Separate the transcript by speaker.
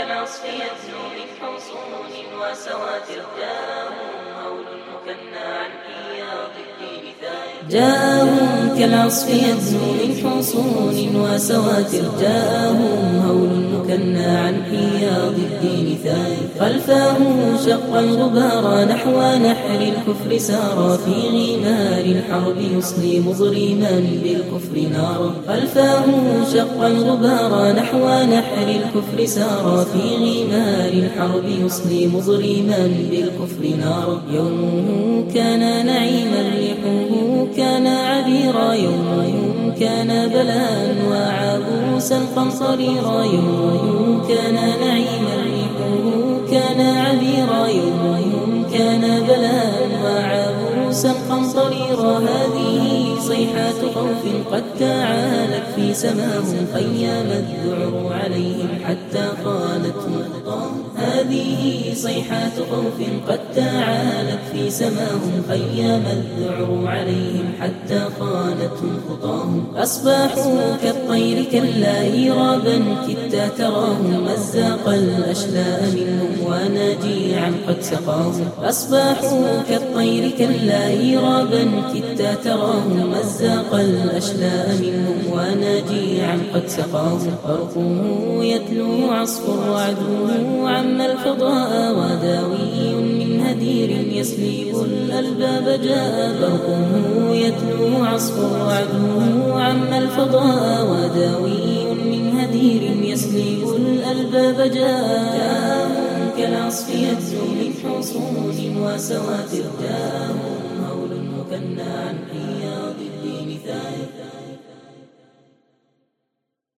Speaker 1: كالعصف يدنو من حصون وسواتر جاءهم هول مكنى عن حياض الدين ثائر جاءهم كالعصف يدنو من حصون وسواتر جاءهم هول مكنى عن حياض الدين ثائر خلفه شق الغبار نحو نحر الكفر سار في غمار الحرب يصلي مظلما بالكفر نارا خلفه شق الغبار نحو نحر الكفر سار في غمار الحرب يصلي مظلما بالكفر نارا يومه كان نعيما ريحه كان عبيرا يومه كان بلاء وعبوسا قمصريرا يومه كان نعيما ريحه كان عبيرا يوم كان بلاء وعبوسا قمطريرا هذه صيحات خوف قد تعالت في سماهم خيام الذعر عليهم حتى خانتهم خطاهم هذه صيحات خوف قد تعالت في سماهم خيام الذعر عليهم حتى خانتهم خطاهم أصبحوا كالطير كلا إيرابا كدت تراهم مزاق الأشلاء منهم ونجيعا قد سقاهم أصبحوا كالطير كلا إيرابا كدت تراهم مزاق الأشلاء منهم ونجيعا قد سقاهم برقه يتلو عصفر وعدوه عم الفضاء وداوي من هدير يسليب الألباب جاء برقه يتلو عصفر وعدوه عم الفضاء وداوي من هدير يسليب الألباب جاء كالعصف يدنو من حصون وسواتر جاءهم هول مكنى عن حياض الدين ثائر